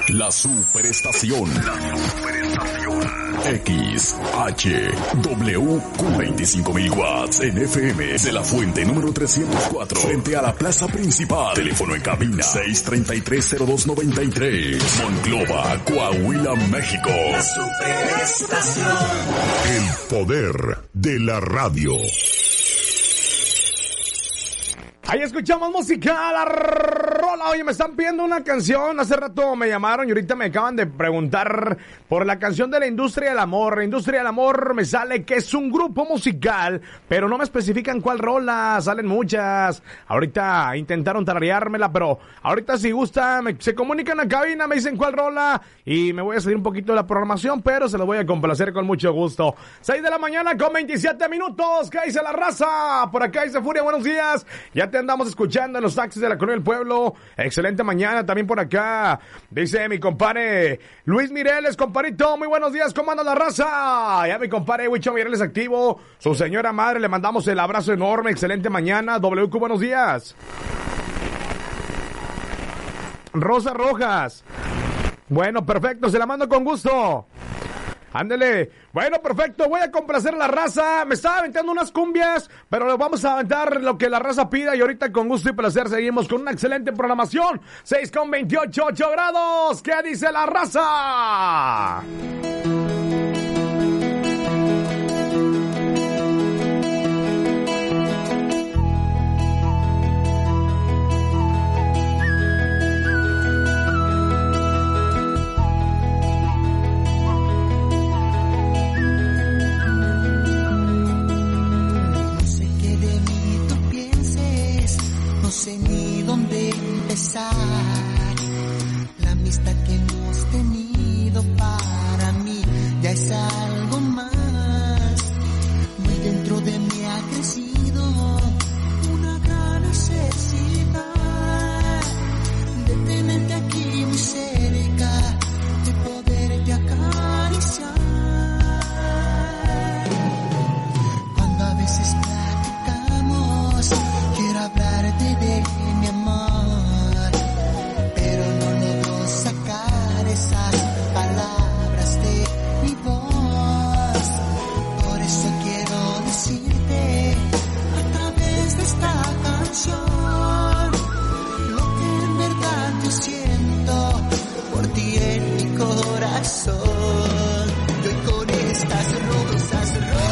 La Superestación. XHWQ 25.000 watts en FM de la Fuente número 304 frente a la plaza principal. Teléfono en cabina 633-0293. Monclova, Coahuila, México. La Superestación. El poder de la radio. Ahí escuchamos música, la rola. Oye, me están pidiendo una canción. Hace rato me llamaron y ahorita me acaban de preguntar por la canción de la Industria del Amor. La Industria del Amor me sale que es un grupo musical, pero no me especifican cuál rola. Salen muchas. Ahorita intentaron tarareármela, pero ahorita si gusta, se comunican a cabina, me dicen cuál rola y me voy a salir un poquito de la programación, pero se los voy a complacer con mucho gusto. 6 de la mañana con 27 minutos. ¿Qué dice la raza? Por acá dice Furia, buenos días. Ya te andamos escuchando en los taxis de la Colonia del Pueblo. Excelente mañana también por acá. Dice mi compadre Luis Mireles, comparito, muy buenos días, ¿cómo anda la raza? Ya mi compadre Huicho Mireles activo, su señora madre, le mandamos el abrazo enorme, excelente mañana. WQ, buenos días. Rosa Rojas. Bueno, perfecto, se la mando con gusto. Ándele. Bueno, perfecto, voy a complacer a la raza. Me estaba aventando unas cumbias, pero vamos a aventar lo que la raza pida. Y ahorita con gusto y placer seguimos con una excelente programación. 6:28, 8 grados. ¿Qué dice la raza? No sé ni dónde empezar. La amistad que hemos tenido para mí ya es algo más. Muy dentro de mí ha crecido una gran necesidad de tenerte aquí muy cerca, de poderte acariciar. Cuando a veces platicamos, quiero hablarte de mi amor, pero no logro sacar esas palabras de mi voz. Por eso quiero decirte a través de esta canción lo que en verdad yo siento por ti en mi corazón. Y hoy con estas rosas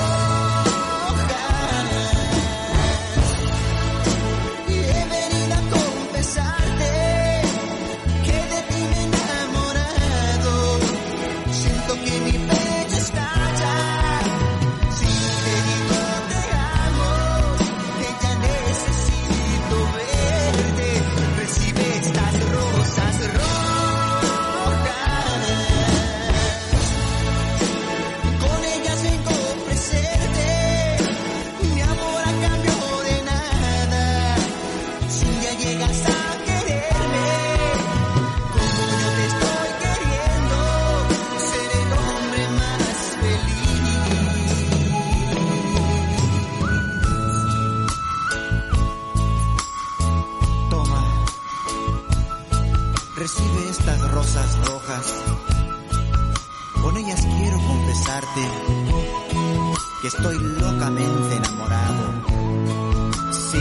que estoy locamente enamorado. Sí,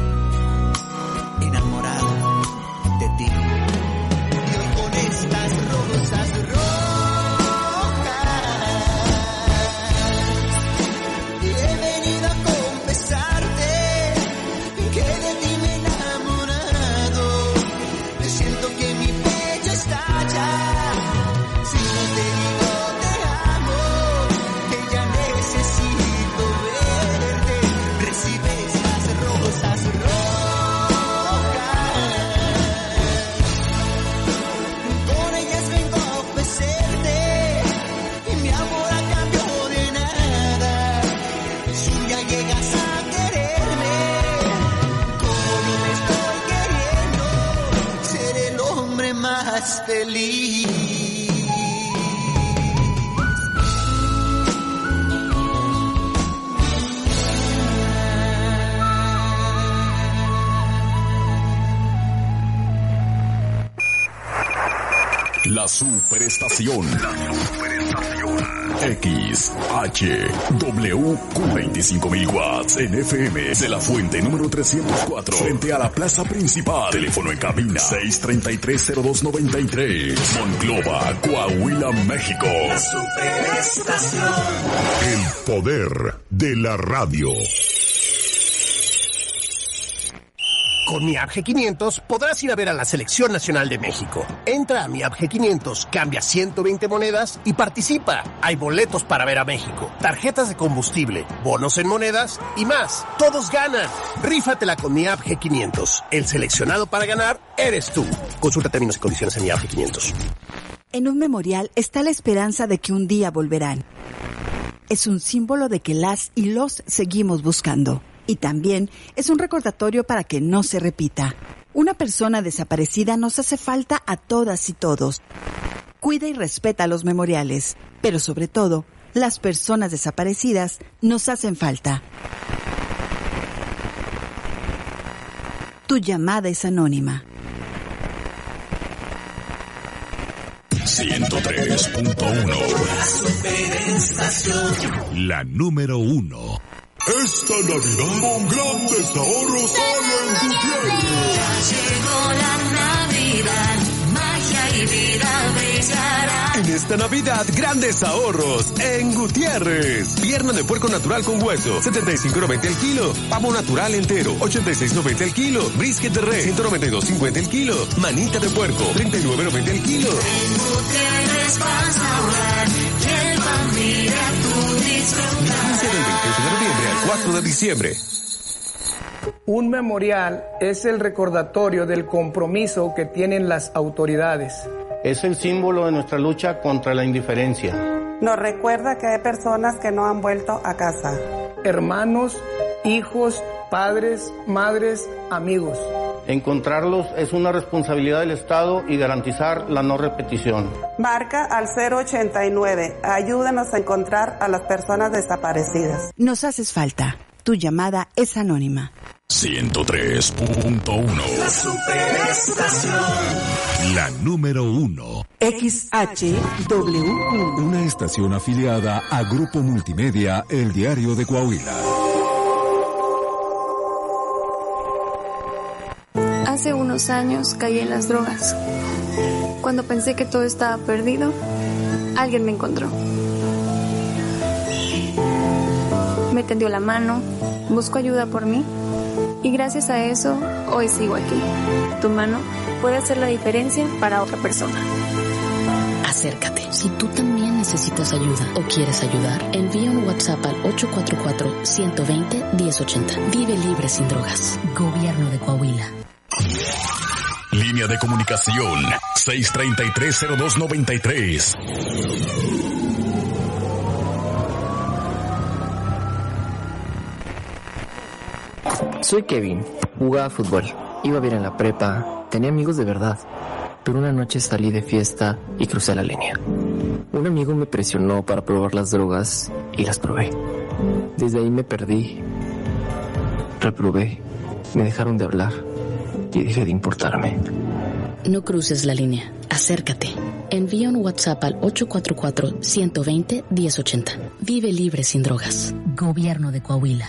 enamorado de ti. Y hoy con estas rosas rojas he venido a confesarte que de ti me he enamorado. Me siento que mi pecho estalla. Si no te digo te amo, que ya necesito verte. Recibe estas rosas rojas. Con ellas vengo a ofrecerte mi amor a cambio de nada. Si un día llegas a quererme como yo me estoy queriendo, seré el hombre más feliz. La Superestación. XHWQ 25,000 watts en FM de la Fuente número 304 frente a la plaza principal. Teléfono en cabina 633-0293. Monclova, Coahuila, México. La Superestación. El poder de la radio. Con mi App G500 podrás ir a ver a la Selección Nacional de México. Entra a mi App G500, cambia 120 monedas y participa. Hay boletos para ver a México, tarjetas de combustible, bonos en monedas y más. ¡Todos ganan! Rífatela con mi App G500. El seleccionado para ganar eres tú. Consulta términos y condiciones en mi App G500. En un memorial está la esperanza de que un día volverán. Es un símbolo de que las y los seguimos buscando. Y también es un recordatorio para que no se repita. Una persona desaparecida nos hace falta a todas y todos. Cuida y respeta los memoriales, pero sobre todo, las personas desaparecidas nos hacen falta. Tu llamada es anónima. 103.1. La número 1. Esta Navidad con grandes ahorros solo en Gutiérrez. Ya llegó la Navidad, magia y vida brillará. En esta Navidad, grandes ahorros en Gutiérrez. Pierna de puerco natural con hueso, 75.90 el kilo. Pavo natural entero, 86.90 el kilo. Brisket de res, 192.50 el kilo. Manita de puerco, 39.90 el kilo. En Gutiérrez vas a ahorrar y el familia tú disfrutar. Vigencia del 28 de noviembre al 4 de diciembre. Un memorial es el recordatorio del compromiso que tienen las autoridades. Es el símbolo de nuestra lucha contra la indiferencia. Nos recuerda que hay personas que no han vuelto a casa. Hermanos, hijos, padres, madres, amigos. Encontrarlos es una responsabilidad del Estado y garantizar la no repetición. Marca al 089. Ayúdanos a encontrar a las personas desaparecidas. Nos haces falta. Tu llamada es anónima. 103.1. La Superestación. La número 1. XHWQ. Una estación afiliada a Grupo Multimedia, El Diario de Coahuila. Hace unos años caí en las drogas. Cuando pensé que todo estaba perdido, alguien me encontró. Me tendió la mano, buscó ayuda por mí y gracias a eso hoy sigo aquí. Tu mano puede hacer la diferencia para otra persona. Acércate. Si tú también necesitas ayuda o quieres ayudar, envía un WhatsApp al 844-120-1080. Vive libre sin drogas. Gobierno de Coahuila. Línea de comunicación 633-0293. Soy Kevin, jugaba fútbol, iba bien en la prepa, tenía amigos de verdad, pero una noche salí de fiesta y crucé la línea. Un amigo me presionó para probar las drogas y las probé. Desde ahí me perdí, reprobé, me dejaron de hablar y dejé de importarme. No cruces la línea, acércate. Envía un WhatsApp al 844-120-1080. Vive libre sin drogas. Gobierno de Coahuila.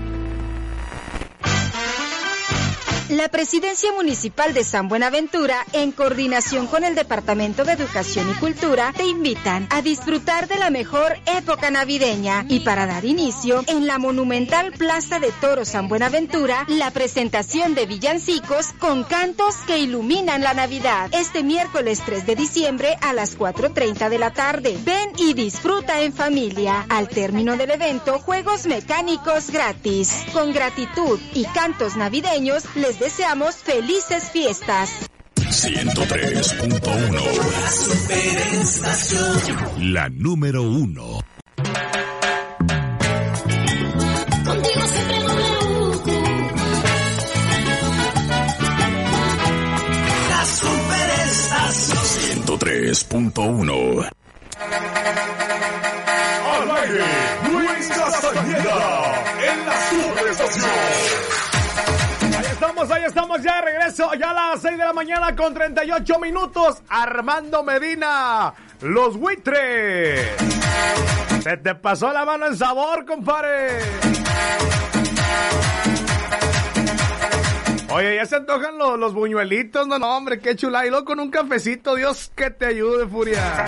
La Presidencia Municipal de San Buenaventura, en coordinación con el Departamento de Educación y Cultura, te invitan a disfrutar de la mejor época navideña y para dar inicio, en la monumental Plaza de Toros San Buenaventura, la presentación de villancicos con cantos que iluminan la Navidad. Este miércoles 3 de diciembre a las 4:30 de la tarde. Ven y disfruta en familia. Al término del evento, juegos mecánicos gratis. Con gratitud y cantos navideños, les deseamos felices fiestas. 103.1. La Superestación. La número 1. Contigo siempre La Superestación. 103.1. Al aire, Luis Castañeda en la Superestación. Ahí estamos, ahí estamos ya de regreso, ya a las 6 de la mañana con 38 minutos. Armando Medina, Los Buitres. Se te pasó la mano en sabor, compadre. Oye, ya se antojan los buñuelitos, no, hombre, qué chula. Y luego con un cafecito, Dios que te ayude, Furia.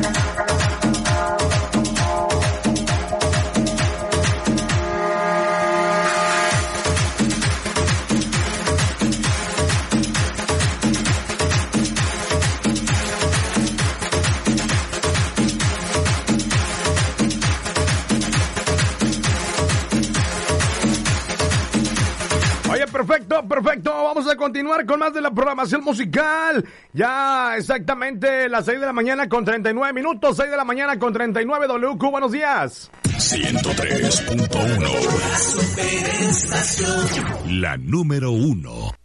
Perfecto. Vamos a continuar con más de la programación musical. Ya exactamente las 6 de la mañana con 39 minutos. 6 de la mañana con 39. WQ, buenos días. 103.1. La número 1.